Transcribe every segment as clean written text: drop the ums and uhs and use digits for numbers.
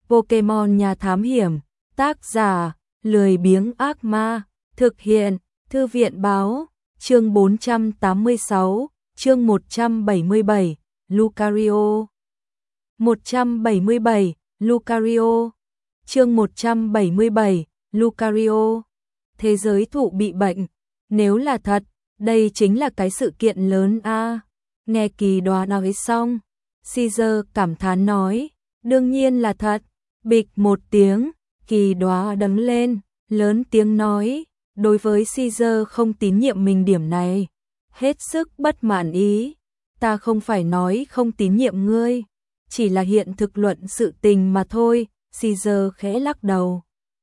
Pokemon nhà thám hiểm, tác giả, lười biếng ác ma, thực hiện, thư viện báo, chương 486, chương 177, Lucario. 177, Lucario. Chương 177, Lucario. Thế giới thụ bị bệnh. Nếu là thật, đây chính là cái sự kiện lớn a. Nghe Kỳ Đoá nói xong, Caesar cảm thán nói, đương nhiên là thật. Bịch một tiếng, Kỳ Đoá đứng lên, lớn tiếng nói, đối với Caesar không tín nhiệm mình điểm này, hết sức bất mãn ý. Ta không phải nói không tín nhiệm ngươi, chỉ là hiện thực luận sự tình mà thôi. Caesar khẽ lắc đầu.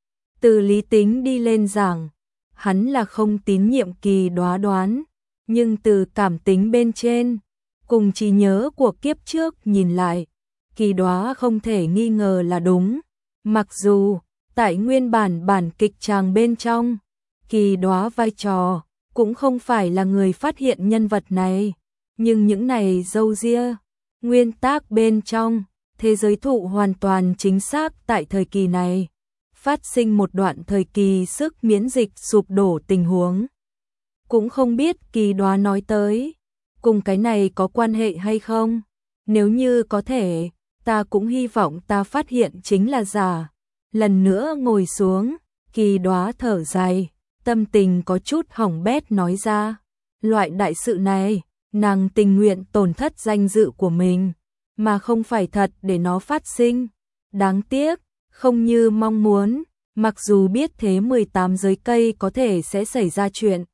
Từ lý tính đi lên giảng, hắn là không tín nhiệm Kỳ Đoá đoán, nhưng từ cảm tính bên trên, cùng trí nhớ của kiếp trước nhìn lại, Kỳ Đoá không thể nghi ngờ là đúng. Mặc dù, tại nguyên bản kịch tràng bên trong, Kỳ Đoá vai trò cũng không phải là người phát hiện nhân vật này, nhưng những này râu ria, nguyên tắc bên trong, thế giới thụ hoàn toàn chính xác tại thời kỳ này, phát sinh một đoạn thời kỳ sức miễn dịch sụp đổ tình huống. Cũng không biết Kỳ Đoá nói tới, cùng cái này có quan hệ hay không? Nếu như có thể, ta cũng hy vọng ta phát hiện chính là giả. Lần nữa ngồi xuống, Kỳ Đoá thở dài, tâm tình có chút hỏng bét nói ra. Loại đại sự này, nàng tình nguyện tổn thất danh dự của mình, mà không phải thật để nó phát sinh. Đáng tiếc, không như mong muốn, mặc dù biết thế 18 giới cây có thể sẽ xảy ra chuyện.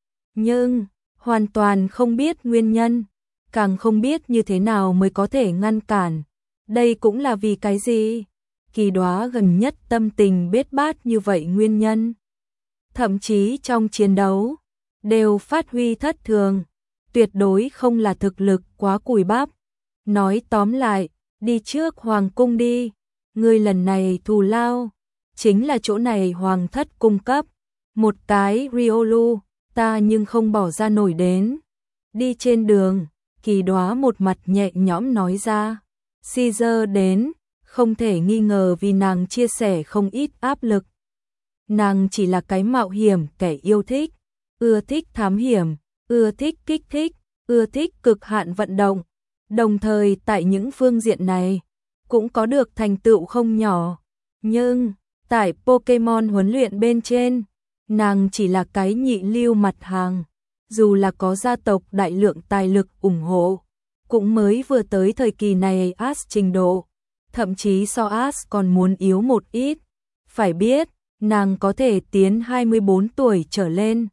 Nhưng, hoàn toàn không biết nguyên nhân, càng không biết như thế nào mới có thể ngăn cản. Đây cũng là vì cái gì? Kỳ Đoá gần nhất tâm tình bết bát như vậy nguyên nhân. Thậm chí trong chiến đấu, đều phát huy thất thường, tuyệt đối không là thực lực quá cùi bắp. Nói tóm lại, đi trước hoàng cung đi, ngươi lần này thù lao, chính là chỗ này hoàng thất cung cấp, một cái Riolu, ta nhưng không bỏ ra nổi đến. Đi trên đường, Kỳ Đoá một mặt nhẹ nhõm nói ra, Caesar đến, không thể nghi ngờ vì nàng chia sẻ không ít áp lực. Nàng chỉ là cái mạo hiểm kẻ yêu thích, ưa thích thám hiểm, ưa thích kích thích, ưa thích cực hạn vận động, đồng thời tại những phương diện này cũng có được thành tựu không nhỏ. Nhưng, tại Pokemon huấn luyện bên trên, nàng chỉ là cái nhị lưu mặt hàng, dù là có gia tộc đại lượng tài lực ủng hộ, cũng mới vừa tới thời kỳ này Ash trình độ, thậm chí so Ash còn muốn yếu một ít. Phải biết, nàng có thể tiến 24 tuổi trở lên,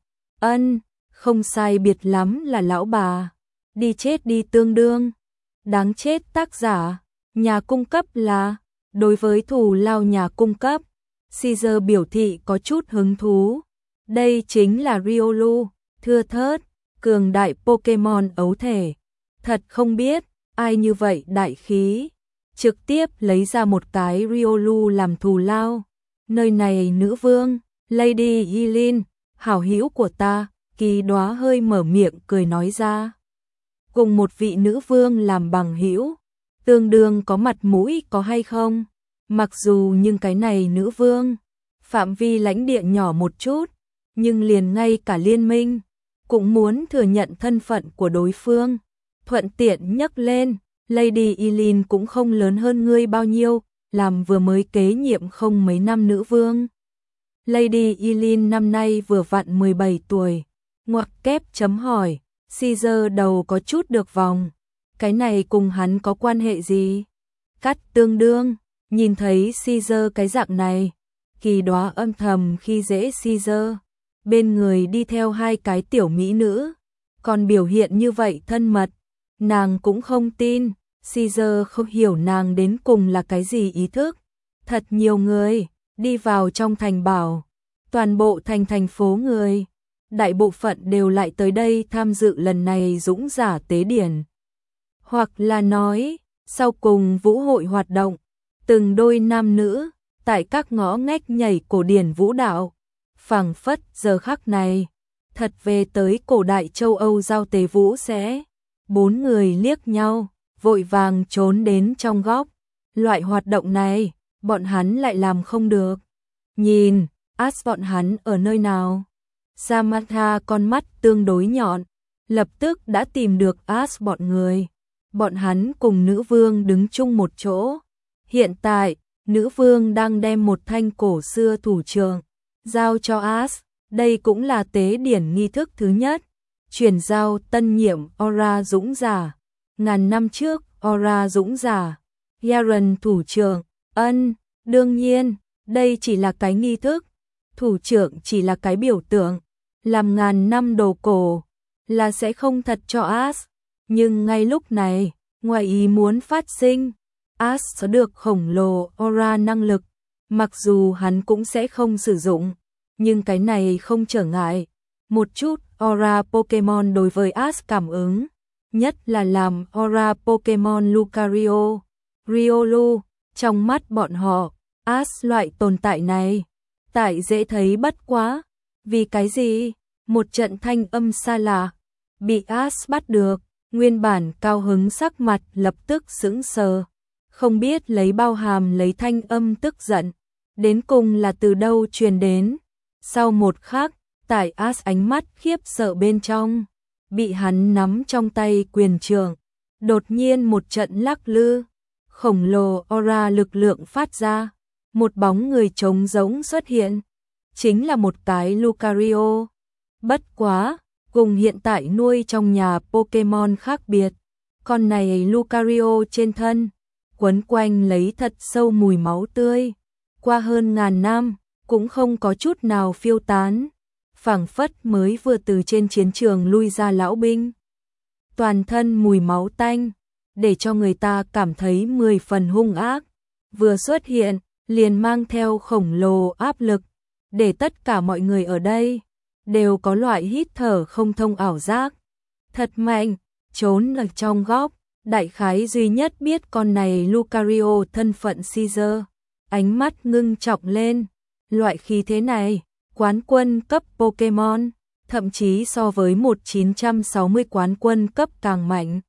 không sai biệt lắm là lão bà, đi chết đi tương đương. Đáng chết tác giả, nhà cung cấp là, đối với thù lao nhà cung cấp, Caesar biểu thị có chút hứng thú. Đây chính là Riolu, thưa thớt, cường đại Pokemon ấu thể. Thật không biết, ai như vậy đại khí, trực tiếp lấy ra một cái Riolu làm thù lao. Nơi này nữ vương, Lady Eileen, hảo hữu của ta, Kỳ Đoá hơi mở miệng cười nói ra. Cùng một vị nữ vương làm bằng hữu, tương đương có mặt mũi có hay không? Mặc dù nhưng cái này nữ vương, phạm vi lãnh địa nhỏ một chút, nhưng liền ngay cả liên minh, cũng muốn thừa nhận thân phận của đối phương. Thuận tiện nhắc lên, Lady Eileen cũng không lớn hơn ngươi bao nhiêu, làm vừa mới kế nhiệm không mấy năm nữ vương. Lady Eileen năm nay vừa vặn 17 tuổi, ngoặc kép chấm hỏi, Caesar đầu có chút được vòng. Cái này cùng hắn có quan hệ gì? Cắt tương đương, nhìn thấy Caesar cái dạng này, Kỳ Đoá âm thầm khi dễ Caesar. Bên người đi theo hai cái tiểu mỹ nữ, còn biểu hiện như vậy thân mật, nàng cũng không tin. Caesar không hiểu nàng đến cùng là cái gì ý thức. Thật nhiều người đi vào trong thành bảo, toàn bộ thành phố người, đại bộ phận đều lại tới đây tham dự lần này dũng giả tế điển. Hoặc là nói, sau cùng vũ hội hoạt động, từng đôi nam nữ tại các ngõ ngách nhảy cổ điển vũ đạo, phảng phất giờ khắc này thật về tới cổ đại châu Âu giao tế vũ sẽ. Bốn người liếc nhau, vội vàng trốn đến trong góc. Loại hoạt động này bọn hắn lại làm không được. Nhìn, As bọn hắn ở nơi nào? Samantha con mắt tương đối nhọn, lập tức đã tìm được As bọn người. Bọn hắn cùng nữ vương đứng chung một chỗ. Hiện tại, nữ vương đang đem một thanh cổ xưa thủ trượng giao cho As. Đây cũng là tế điển nghi thức thứ nhất. Chuyển giao tân nhiệm Aura Dũng Giả. Ngàn năm trước, Aura Dũng Giả. Yaren thủ trưởng. Đương nhiên, đây chỉ là cái nghi thức. Thủ trưởng chỉ là cái biểu tượng. Làm ngàn năm đồ cổ là sẽ không thật cho As. Nhưng ngay lúc này, ngoài ý muốn phát sinh, As có được khổng lồ aura năng lực. Mặc dù hắn cũng sẽ không sử dụng, nhưng cái này không trở ngại. Một chút aura Pokemon đối với As cảm ứng, nhất là làm aura Pokemon Lucario, Riolu. Trong mắt bọn họ, As loại tồn tại này, tại dễ thấy bất quá. Vì cái gì? Một trận thanh âm xa lạ, bị As bắt được, nguyên bản cao hứng sắc mặt lập tức sững sờ. Không biết lấy bao hàm lấy thanh âm tức giận, đến cùng là từ đâu truyền đến. Sau một khắc, tại As ánh mắt khiếp sợ bên trong, bị hắn nắm trong tay quyền trượng, đột nhiên một trận lắc lư, khổng lồ aura lực lượng phát ra, một bóng người trống rỗng xuất hiện, chính là một cái Lucario. Bất quá, cùng hiện tại nuôi trong nhà Pokemon khác biệt, con này Lucario trên thân quấn quanh lấy thật sâu mùi máu tươi, qua hơn ngàn năm cũng không có chút nào phiêu tán, phảng phất mới vừa từ trên chiến trường lui ra lão binh. Toàn thân mùi máu tanh, để cho người ta cảm thấy 10 phần hung ác, vừa xuất hiện liền mang theo khổng lồ áp lực, để tất cả mọi người ở đây đều có loại hít thở không thông ảo giác. Thật mạnh, trốn ở trong góc, đại khái duy nhất biết con này Lucario thân phận Caesar, ánh mắt ngưng trọng lên. Loại khí thế này, quán quân cấp Pokemon, thậm chí so với 1960 quán quân cấp càng mạnh.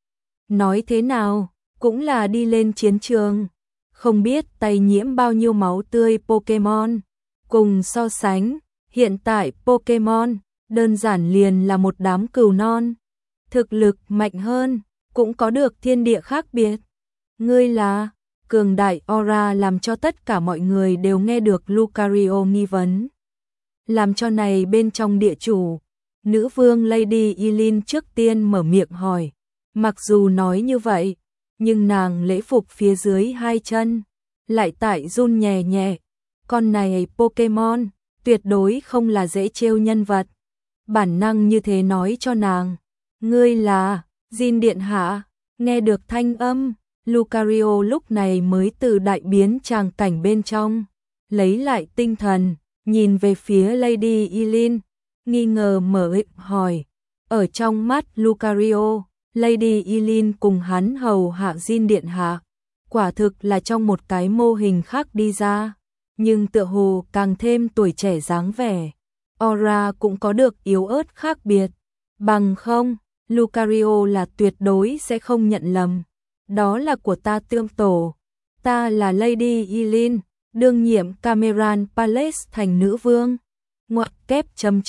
Nói thế nào, cũng là đi lên chiến trường, không biết tay nhiễm bao nhiêu máu tươi Pokemon. Cùng so sánh, hiện tại Pokemon đơn giản liền là một đám cừu non. Thực lực mạnh hơn, cũng có được thiên địa khác biệt. Ngươi là cường đại aura làm cho tất cả mọi người đều nghe được Lucario nghi vấn. Làm cho này bên trong địa chủ, nữ vương Lady Eileen trước tiên mở miệng hỏi. Mặc dù nói như vậy, nhưng nàng lễ phục phía dưới hai chân lại tại run nhẹ nhẹ. Con này Pokemon tuyệt đối không là dễ trêu nhân vật. Bản năng như thế nói cho nàng, ngươi là Jin điện hạ. Nghe được thanh âm, Lucario lúc này mới từ đại biến tràng cảnh bên trong lấy lại tinh thần, nhìn về phía Lady Eileen, nghi ngờ mở miệng hỏi. Ở trong mắt Lucario, Lady Eileen cùng hắn hầu hạ Jin điện hạ, quả thực là trong một cái mô hình khác đi ra, nhưng tựa hồ càng thêm tuổi trẻ dáng vẻ. Aura cũng có được yếu ớt khác biệt, bằng không, Lucario là tuyệt đối sẽ không nhận lầm. Đó là của ta tương tổ, ta là Lady Eileen, đương nhiệm Cameron Palace thành nữ vương. Ngoặc kép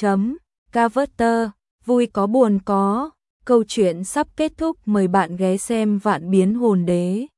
Carver, vui có buồn có. Câu chuyện sắp kết thúc, mời bạn ghé xem Vạn Biến Hồn Đế.